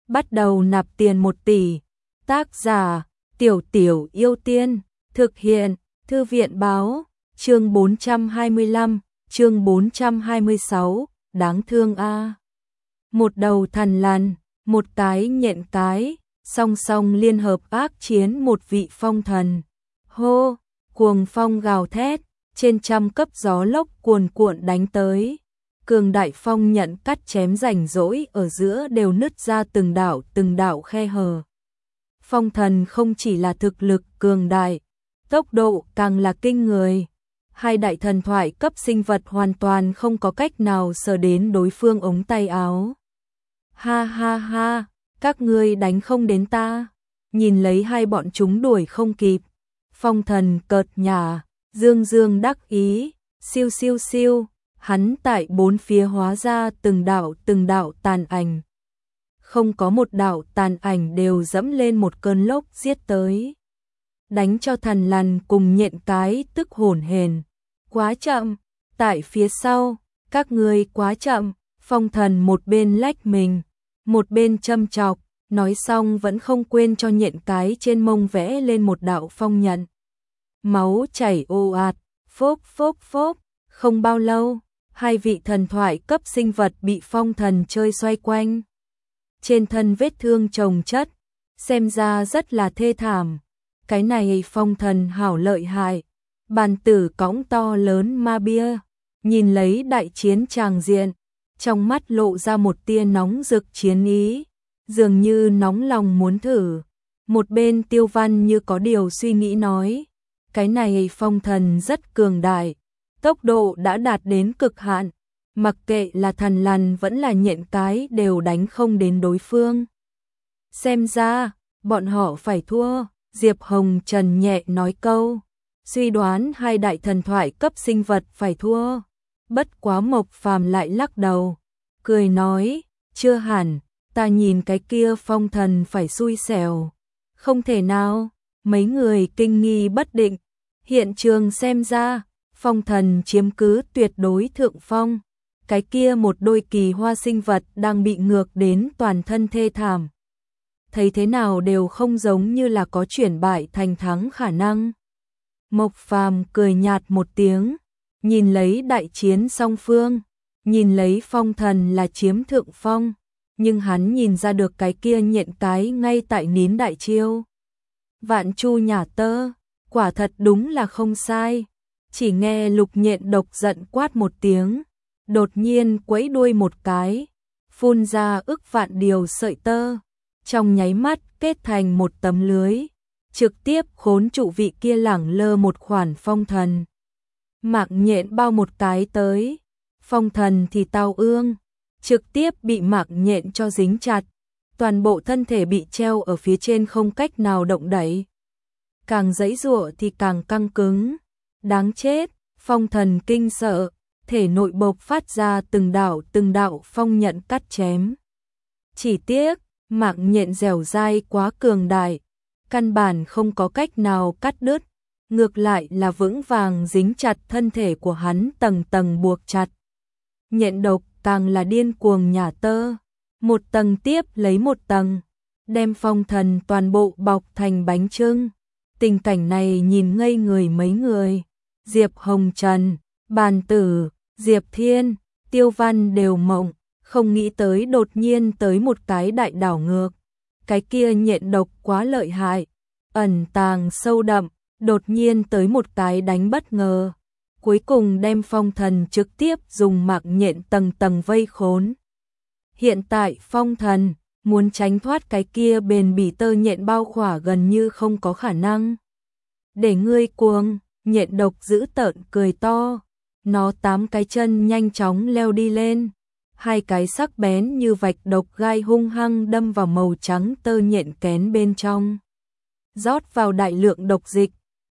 bắt đầu nạp tiền 1 tỷ. Tác giả, Tiểu Tiểu Yêu Tiên, thực hiện, Thư viện báo, chương 425, chương 426, đáng thương a. Một đầu thằn lằn, một cái nhện cái, song song liên hợp ác chiến một vị phong thần. Hô, cuồng phong gào thét, trên trăm cấp gió lốc cuồn cuộn đánh tới. Cường đại phong nhận cắt chém rảnh rỗi ở giữa đều nứt ra từng đạo khe hở. Phong thần không chỉ là thực lực cường đại, tốc độ càng là kinh người. Hai đại thần thoại cấp sinh vật hoàn toàn không có cách nào sờ đến đối phương ống tay áo. Ha ha ha, các ngươi đánh không đến ta. Nhìn lấy hai bọn chúng đuổi không kịp. Phong thần cợt nhả, dương dương đắc ý, siêu siêu siêu, hắn tại bốn phía hóa ra từng đạo tàn ảnh. Không có một đạo tàn ảnh đều dẫm lên một cơn lốc giết tới. Đánh cho thằn lằn cùng nhện cái tức hổn hển. Quá chậm, tại phía sau, các ngươi quá chậm. Phong thần một bên lách mình, một bên châm chọc, nói xong vẫn không quên cho nhện cái trên mông vẽ lên một đạo phong nhận. Máu chảy ồ ạt, phốc phốc phốc, không bao lâu, hai vị thần thoại cấp sinh vật bị phong thần chơi xoay quanh. Trên thân vết thương chồng chất, xem ra rất là thê thảm. Cái này phong thần hảo lợi hại, bàn tử cõng to lớn ma bia, nhìn lấy đại chiến tràng diện, trong mắt lộ ra một tia nóng rực chiến ý, dường như nóng lòng muốn thử. Một bên Tiêu Văn như có điều suy nghĩ nói, cái này phong thần rất cường đại, tốc độ đã đạt đến cực hạn, mặc kệ là thằn lằn vẫn là nhện cái đều đánh không đến đối phương. Xem ra, bọn họ phải thua, Diệp Hồng Trần nhẹ nói câu, suy đoán hai đại thần thoại cấp sinh vật phải thua. Bất quá Mộc Phàm lại lắc đầu, cười nói, chưa hẳn, ta nhìn cái kia phong thần phải xui xẻo. Không thể nào, mấy người kinh nghi bất định, hiện trường xem ra, phong thần chiếm cứ tuyệt đối thượng phong. Cái kia một đôi kỳ hoa sinh vật đang bị ngược đến toàn thân thê thảm. Thấy thế nào đều không giống như là có chuyển bại thành thắng khả năng. Mộc Phàm cười nhạt một tiếng, nhìn lấy đại chiến song phương, nhìn lấy phong thần là chiếm thượng phong, nhưng hắn nhìn ra được cái kia nhện cái ngay tại nín đại chiêu. Vạn chu nhả tơ, quả thật đúng là không sai. Chỉ nghe Lục Nhện độc giận quát một tiếng, đột nhiên quẫy đuôi một cái, phun ra ức vạn điều sợi tơ, trong nháy mắt kết thành một tấm lưới, trực tiếp khốn trụ vị kia lẳng lơ một khoản phong thần. Mạng nhện bao một cái tới, phong thần thì tao ương, trực tiếp bị mạng nhện cho dính chặt, toàn bộ thân thể bị treo ở phía trên không cách nào động đậy. Càng giãy giụa thì càng căng cứng, đáng chết, phong thần kinh sợ, thể nội bộc phát ra từng đạo phong nhận cắt chém. Chỉ tiếc, mạng nhện dẻo dai quá cường đại, căn bản không có cách nào cắt đứt, ngược lại là vững vàng dính chặt thân thể của hắn tầng tầng buộc chặt. Nhện độc càng là điên cuồng nhả tơ, một tầng tiếp lấy một tầng, đem phong thần toàn bộ bọc thành bánh chưng. Tình cảnh này nhìn ngây người mấy người, Diệp Hồng Trần, Bàn Tử, Diệp Thiên, Tiêu Văn đều mộng, không nghĩ tới đột nhiên tới một cái đại đảo ngược. Cái kia nhện độc quá lợi hại, ẩn tàng sâu đậm, đột nhiên tới một cái đánh bất ngờ. Cuối cùng đem phong thần trực tiếp dùng mạng nhện tầng tầng vây khốn. Hiện tại phong thần, muốn tránh thoát cái kia bền bỉ tơ nhện bao khỏa gần như không có khả năng. Để ngươi cuồng, nhện độc dữ tợn cười to. Nó 8 cái chân nhanh chóng leo đi lên. 2 cái sắc bén như vạch độc gai hung hăng đâm vào màu trắng tơ nhện kén bên trong. Rót vào đại lượng độc dịch.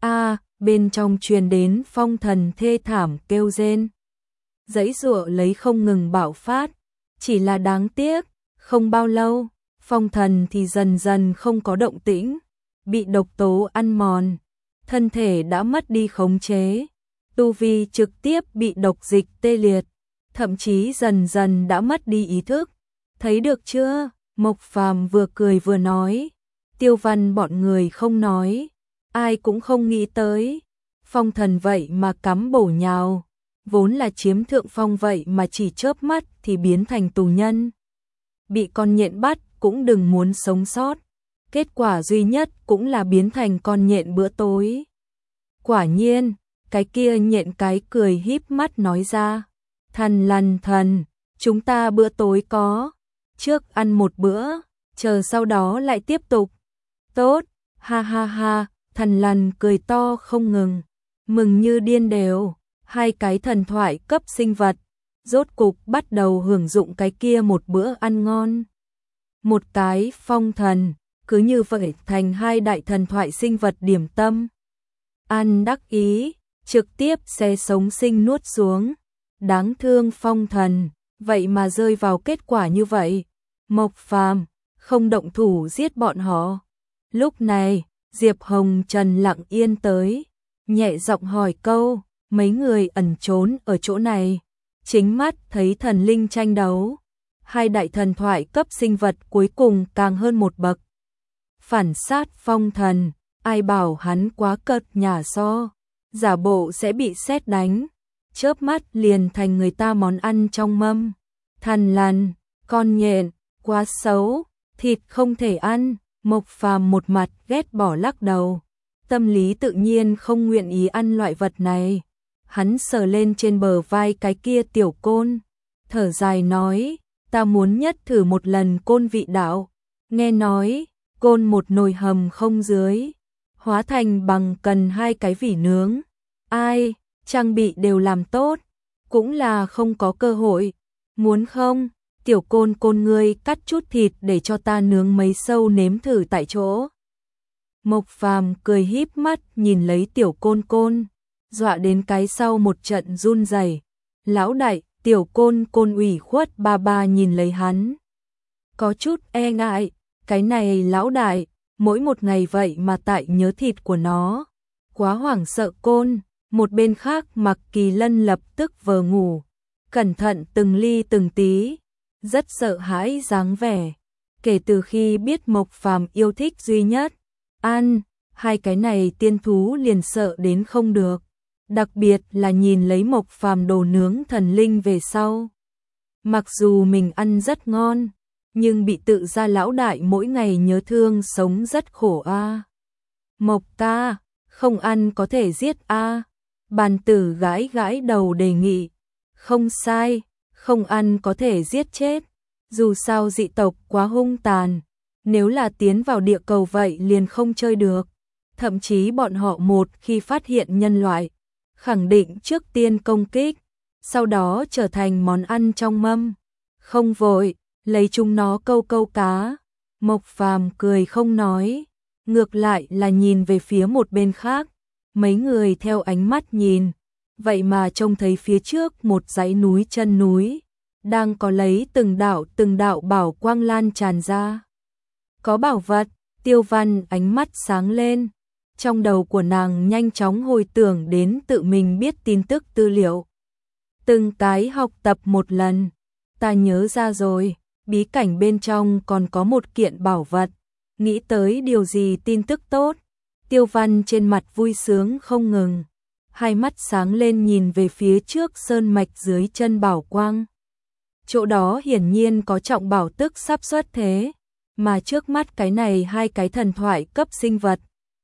Bên trong truyền đến phong thần thê thảm kêu rên. Giãy giụa lấy không ngừng bạo phát. Chỉ là đáng tiếc, không bao lâu, phong thần thì dần dần không có động tĩnh. Bị độc tố ăn mòn, thân thể đã mất đi khống chế. Tu vi trực tiếp bị độc dịch tê liệt, thậm chí dần dần đã mất đi ý thức. Thấy được chưa? Mộc Phàm vừa cười vừa nói, Tiêu Văn bọn người không nói, ai cũng không nghĩ tới, phong thần vậy mà cắm bổ nhào, vốn là chiếm thượng phong vậy mà chỉ chớp mắt thì biến thành tù nhân. Bị con nhện bắt cũng đừng muốn sống sót, kết quả duy nhất cũng là biến thành con nhện bữa tối. Quả nhiên, cái kia nhện cái cười híp mắt nói ra, Thần Lằn thần, chúng ta bữa tối có, trước ăn một bữa, chờ sau đó lại tiếp tục. Tốt, ha ha ha, Thần Lằn cười to không ngừng, mừng như điên đều, hai cái thần thoại cấp sinh vật, rốt cục bắt đầu hưởng dụng cái kia một bữa ăn ngon. Một cái phong thần, cứ như vậy thành hai đại thần thoại sinh vật điểm tâm. Ăn đắc ý, trực tiếp xé sống sinh nuốt xuống. Đáng thương phong thần, vậy mà rơi vào kết quả như vậy. Mộc Phàm không động thủ giết bọn họ. Lúc này, Diệp Hồng Trần lặng yên tới, nhẹ giọng hỏi câu, mấy người ẩn trốn ở chỗ này, chính mắt thấy thần linh tranh đấu. Hai đại thần thoại cấp sinh vật cuối cùng càng hơn một bậc. Phản sát phong thần, ai bảo hắn quá cợt nhả so, giả bộ sẽ bị sét đánh, chớp mắt liền thành người ta món ăn trong mâm. Thần Lằn, con nhện, quá xấu, thịt không thể ăn. Mộc Phàm một mặt ghét bỏ lắc đầu, tâm lý tự nhiên không nguyện ý ăn loại vật này. Hắn sờ lên trên bờ vai cái kia tiểu côn, thở dài nói, ta muốn nhất thử một lần côn vị đạo. Nghe nói, côn một nồi hầm không dưới, hóa thành bằng cần hai cái vỉ nướng. Ai, trang bị đều làm tốt, cũng là không có cơ hội. Muốn không, tiểu côn côn ngươi cắt chút thịt để cho ta nướng mấy sâu nếm thử tại chỗ. Mộc Phàm cười híp mắt nhìn lấy tiểu côn côn, dọa đến cái sau một trận run rẩy. Lão đại, tiểu côn côn ủy khuất ba ba nhìn lấy hắn, có chút e ngại, cái này lão đại, mỗi một ngày vậy mà tại nhớ thịt của nó, quá hoảng sợ côn. Một bên khác Mạc Kỳ Lân lập tức vờ ngủ, cẩn thận từng ly từng tí, rất sợ hãi dáng vẻ. Kể từ khi biết Mộc Phàm yêu thích duy nhất ăn, hai cái này tiên thú liền sợ đến không được. Đặc biệt là nhìn lấy Mộc Phàm đồ nướng thần linh về sau. Mặc dù mình ăn rất ngon, nhưng bị tự gia lão đại mỗi ngày nhớ thương sống rất khổ a. Mộc ca, không ăn có thể giết a. Bàn tử gãi gãi đầu đề nghị. Không sai, không ăn có thể giết chết. Dù sao dị tộc quá hung tàn, nếu là tiến vào địa cầu vậy liền không chơi được. Thậm chí bọn họ một khi phát hiện nhân loại, khẳng định trước tiên công kích, sau đó trở thành món ăn trong mâm. Không vội, lấy chúng nó câu câu cá. Mộc Phàm cười không nói, ngược lại là nhìn về phía một bên khác. Mấy người theo ánh mắt nhìn, vậy mà trông thấy phía trước một dãy núi chân núi, đang có lấy từng đạo bảo quang lan tràn ra. Có bảo vật. Tiêu Văn ánh mắt sáng lên, trong đầu của nàng nhanh chóng hồi tưởng đến tự mình biết tin tức tư liệu. Từng cái học tập một lần, ta nhớ ra rồi, bí cảnh bên trong còn có một kiện bảo vật, nghĩ tới điều gì tin tức tốt. Tiêu Văn trên mặt vui sướng không ngừng, hai mắt sáng lên nhìn về phía trước sơn mạch dưới chân bảo quang. Chỗ đó hiển nhiên có trọng bảo tức sắp xuất thế, mà trước mắt cái này hai cái thần thoại cấp sinh vật.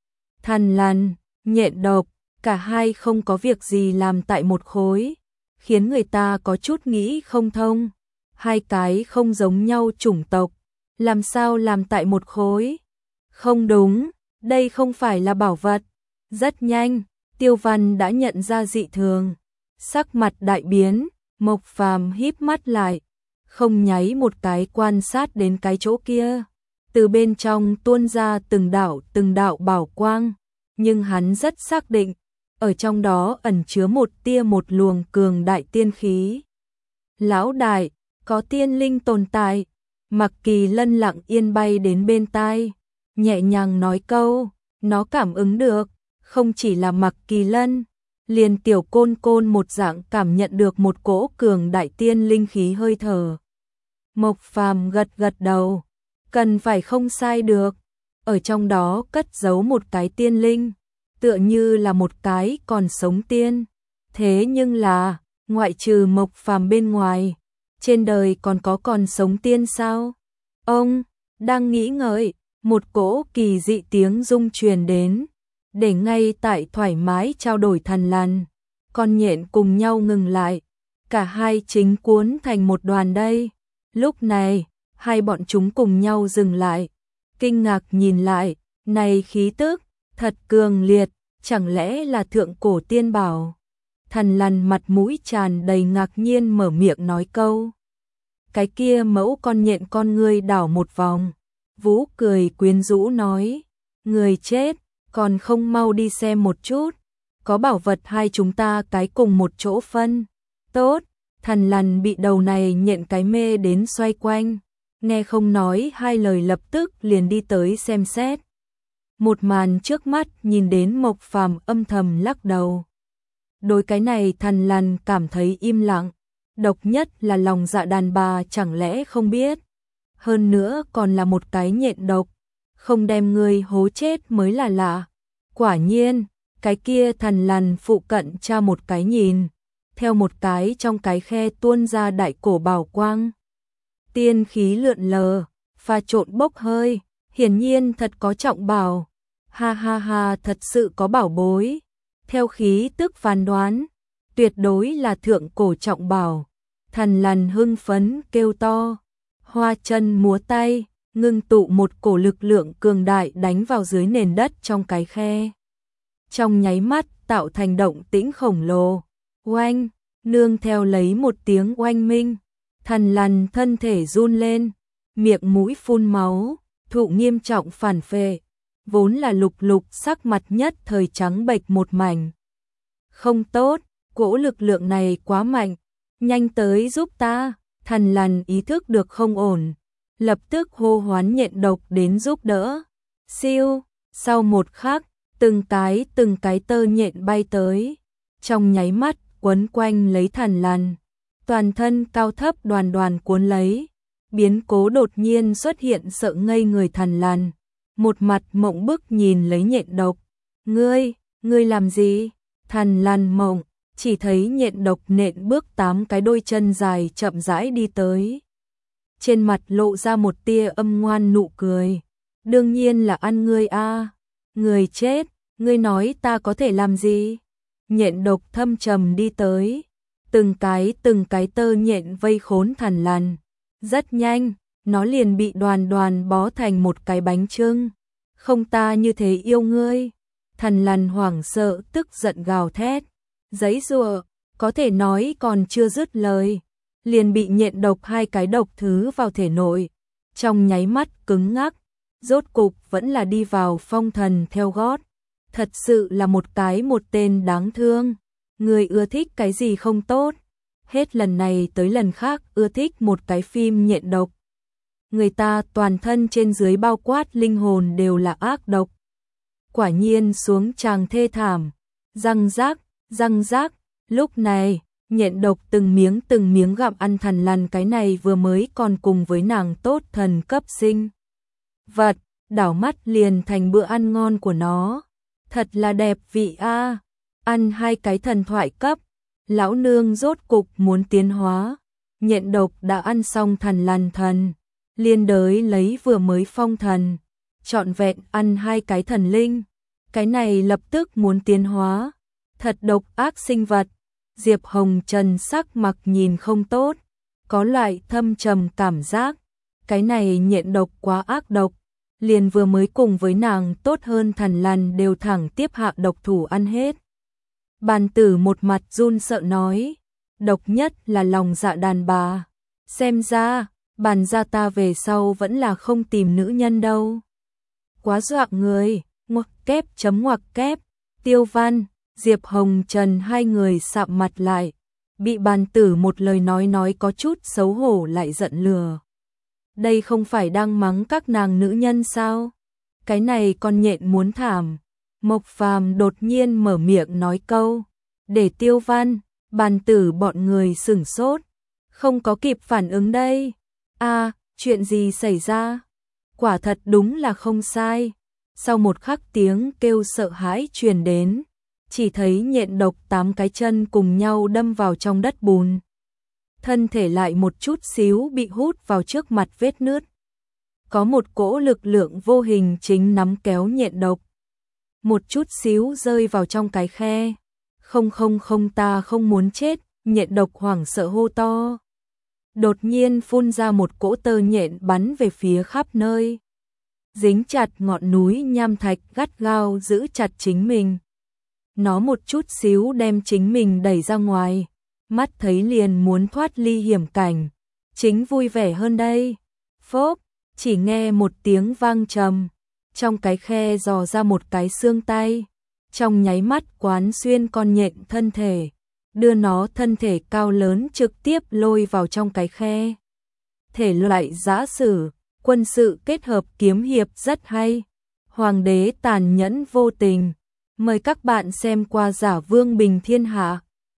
Thần Lằn, nhện độc, cả hai không có việc gì làm tại một khối, khiến người ta có chút nghĩ không thông. Hai cái không giống nhau chủng tộc, làm sao làm tại một khối? Không đúng, đây không phải là bảo vật. Rất nhanh, Tiêu Văn đã nhận ra dị thường, sắc mặt đại biến. Mộc Phàm híp mắt lại, không nháy một cái quan sát đến cái chỗ kia. Từ bên trong tuôn ra từng đạo bảo quang, nhưng hắn rất xác định, ở trong đó ẩn chứa một tia một luồng cường đại tiên khí. Lão đại, có tiên linh tồn tại. Mạc Kỳ Lân lặng yên bay đến bên tai, nhẹ nhàng nói câu, nó cảm ứng được. Không chỉ là Mạc Kỳ Lân, liền tiểu côn côn một dạng cảm nhận được một cỗ cường đại tiên linh khí hơi thở. Mộc Phàm gật gật đầu, cần phải không sai được. Ở trong đó cất giấu một cái tiên linh, tựa như là một cái còn sống tiên. Thế nhưng là, ngoại trừ Mộc Phàm bên ngoài, trên đời còn có còn sống tiên sao? Ông đang nghĩ ngợi, một cỗ kỳ dị tiếng rung truyền đến, để ngay tại thoải mái trao đổi thần lằn, con nhện cùng nhau ngừng lại, cả hai chính cuốn thành một đoàn đây. Lúc này, hai bọn chúng cùng nhau dừng lại, kinh ngạc nhìn lại, này khí tức, thật cường liệt, chẳng lẽ là thượng cổ tiên bảo? Thần lằn mặt mũi tràn đầy ngạc nhiên mở miệng nói câu. Cái kia mẫu con nhện con ngươi đảo một vòng, Vũ cười quyến rũ nói, người chết, còn không mau đi xem một chút, có bảo vật hai chúng ta cái cùng một chỗ phân. Tốt, thần lằn bị đầu này nhện cái mê đến xoay quanh, nghe không nói hai lời lập tức liền đi tới xem xét. Một màn trước mắt nhìn đến Mộc Phàm âm thầm lắc đầu. Đối cái này thần lằn cảm thấy im lặng, độc nhất là lòng dạ đàn bà chẳng lẽ không biết. Hơn nữa còn là một cái nhện độc, không đem người hố chết mới là lạ. Quả nhiên, cái kia thần lằn phụ cận tra một cái nhìn, theo một cái trong cái khe tuôn ra đại cổ bảo quang. Tiên khí lượn lờ, pha trộn bốc hơi, hiển nhiên thật có trọng bảo. Ha ha ha, thật sự có bảo bối. Theo khí tức phán đoán, tuyệt đối là thượng cổ trọng bảo. Thần lằn hưng phấn kêu to, hoa chân múa tay, ngưng tụ một cổ lực lượng cường đại đánh vào dưới nền đất trong cái khe. Trong nháy mắt tạo thành động tĩnh khổng lồ. Oanh, nương theo lấy một tiếng oanh minh, thần lằn thân thể run lên, miệng mũi phun máu, thụ nghiêm trọng phản phệ, vốn là lục lục sắc mặt nhất thời trắng bệch một mảnh. Không tốt, cỗ lực lượng này quá mạnh, nhanh tới giúp ta. Thần lằn ý thức được không ổn, lập tức hô hoán nhện độc đến giúp đỡ. Siêu, sau một khắc, từng cái tơ nhện bay tới, trong nháy mắt quấn quanh lấy thần lằn, toàn thân cao thấp đoàn đoàn cuốn lấy. Biến cố đột nhiên xuất hiện sợ ngây người thần lằn, một mặt mộng bức nhìn lấy nhện độc. Ngươi làm gì? Thần lằn mộng, chỉ thấy nhện độc nện bước 8 cái đôi chân dài chậm rãi đi tới. Trên mặt lộ ra một tia âm ngoan nụ cười. Đương nhiên là ăn ngươi a, người chết, ngươi nói ta có thể làm gì? Nhện độc thâm trầm đi tới, từng cái tơ nhện vây khốn thần lằn. Rất nhanh, nó liền bị đoàn đoàn bó thành một cái bánh chưng. Không, ta như thế yêu ngươi. Thần lằn hoảng sợ tức giận gào thét, giãy giụa, có thể nói còn chưa dứt lời, liền bị nhện độc hai cái độc thứ vào thể nội, trong nháy mắt cứng ngắc, rốt cục vẫn là đi vào phong thần theo gót. Thật sự là một tên đáng thương. Người ưa thích cái gì không tốt, hết lần này tới lần khác ưa thích một cái phim nhện độc. Người ta toàn thân trên dưới bao quát linh hồn đều là ác độc. Quả nhiên xuống tràng thê thảm, răng rác, lúc này, nhện độc từng miếng gặm ăn thần lằn cái này vừa mới còn cùng với nàng tốt thần cấp sinh vật, đảo mắt liền thành bữa ăn ngon của nó. Thật là đẹp vị a, ăn hai cái thần thoại cấp, lão nương rốt cục muốn tiến hóa. Nhện độc đã ăn xong thần lằn thần, liên đới lấy vừa mới phong thần, trọn vẹn ăn hai cái thần linh, cái này lập tức muốn tiến hóa. Thật độc ác sinh vật. Diệp Hồng Trần sắc mặt nhìn không tốt, có loại thâm trầm cảm giác, cái này nhện độc quá ác độc, liền vừa mới cùng với nàng tốt hơn thần lằn đều thẳng tiếp hạ độc thủ ăn hết. Bàn tử một mặt run sợ nói, độc nhất là lòng dạ đàn bà, xem ra, bàn gia ta về sau vẫn là không tìm nữ nhân đâu. Quá dọa người, ngoặc kép, Tiêu Văn, Diệp Hồng Trần hai người sạm mặt lại, bị bàn tử một lời nói có chút xấu hổ lại giận lừa. Đây không phải đang mắng các nàng nữ nhân sao? Cái này con nhện muốn thảm. Mộc Phàm đột nhiên mở miệng nói câu, để Tiêu Văn, bàn tử bọn người sửng sốt, không có kịp phản ứng đây. À, chuyện gì xảy ra? Quả thật đúng là không sai. Sau một khắc tiếng kêu sợ hãi truyền đến, chỉ thấy nhện độc 8 cái chân cùng nhau đâm vào trong đất bùn. Thân thể lại một chút xíu bị hút vào trước mặt vết nứt. Có một cỗ lực lượng vô hình chính nắm kéo nhện độc. Một chút xíu rơi vào trong cái khe. Không không không, ta không muốn chết, nhện độc hoảng sợ hô to. Đột nhiên phun ra một cỗ tơ nhện bắn về phía khắp nơi. Dính chặt ngọn núi nham thạch gắt gao giữ chặt chính mình. Nó một chút xíu đem chính mình đẩy ra ngoài. Mắt thấy liền muốn thoát ly hiểm cảnh. Chính vui vẻ hơn đây. Phốp, chỉ nghe một tiếng vang trầm. Trong cái khe dò ra một cái xương tay. Trong nháy mắt quán xuyên con nhện thân thể. Đưa nó thân thể cao lớn trực tiếp lôi vào trong cái khe. Thể loại giã sử, quân sự kết hợp kiếm hiệp rất hay. Hoàng đế tàn nhẫn vô tình. Mời các bạn xem qua Giả Vương Bình Thiên Hạ.